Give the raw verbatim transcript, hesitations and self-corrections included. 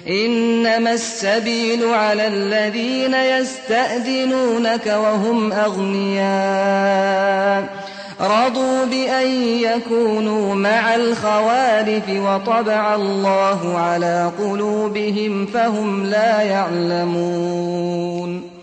إنما السبيل على الذين يستأذنونك وهم أغنياء رضوا بأن يكونوا مع الخوالف وطبع الله على قلوبهم فهم لا يعلمون.